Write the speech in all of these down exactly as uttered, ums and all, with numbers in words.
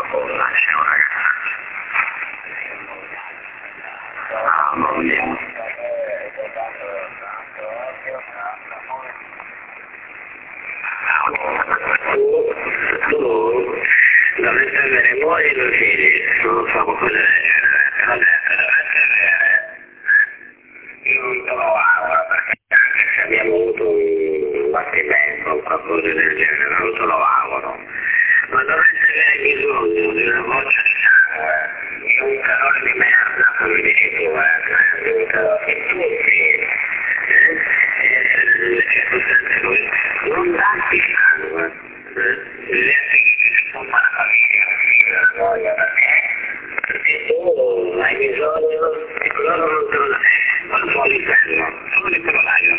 folla, c'è un ragazzo. Ah, mon Dio. Tu dovresti avere moglie e due figli, non so cosa del genere, però dovresti avere. Io non te lo auguro perché anche se abbiamo avuto un battimento o qualcosa del genere, non te lo auguro. Ma dovresti avere bisogno di una voce di sangue, di un calore di merda, come dici tu, eh, di un calore che tu sì, eh, che costante lui, non darti sangue, eh, devi formare la famiglia, la voglia, perché? Perché tu hai bisogno, e loro non te lo danno, non so di quello, solo di quello dai,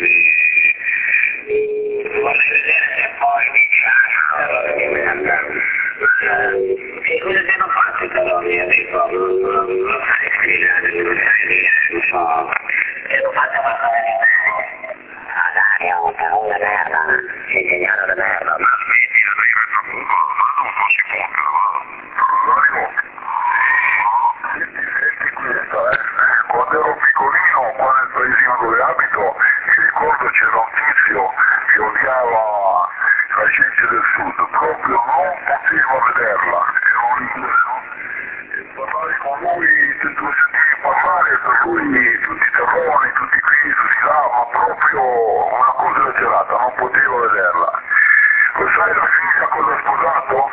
vorrei vedere se poi mi chiama, che merda. Che cosa ti hanno fatto però, mi ha detto, non, non, non sai spiegare, non sai dire, non so, ti hanno fatto qualcosa di bene. Ah dai, oh, però una merda, sei ingegnato di merda, ma aspetti, la prima è troppo, ma non fossi poca, ma... Senti, senti questo, eh, quando ero piccolino, qua nel paesino dove abito, mi ricordo c'era un tizio che odiava la gente del sud, proprio non poteva vederla, era un rigore, no? E parlare con lui, tu lo sentivi parlare, per lui tutti terroni, tutti qui, tutti là, ma proprio una cosa esagerata, non poteva vederla. Lo sai la figlia cosa ha sposato?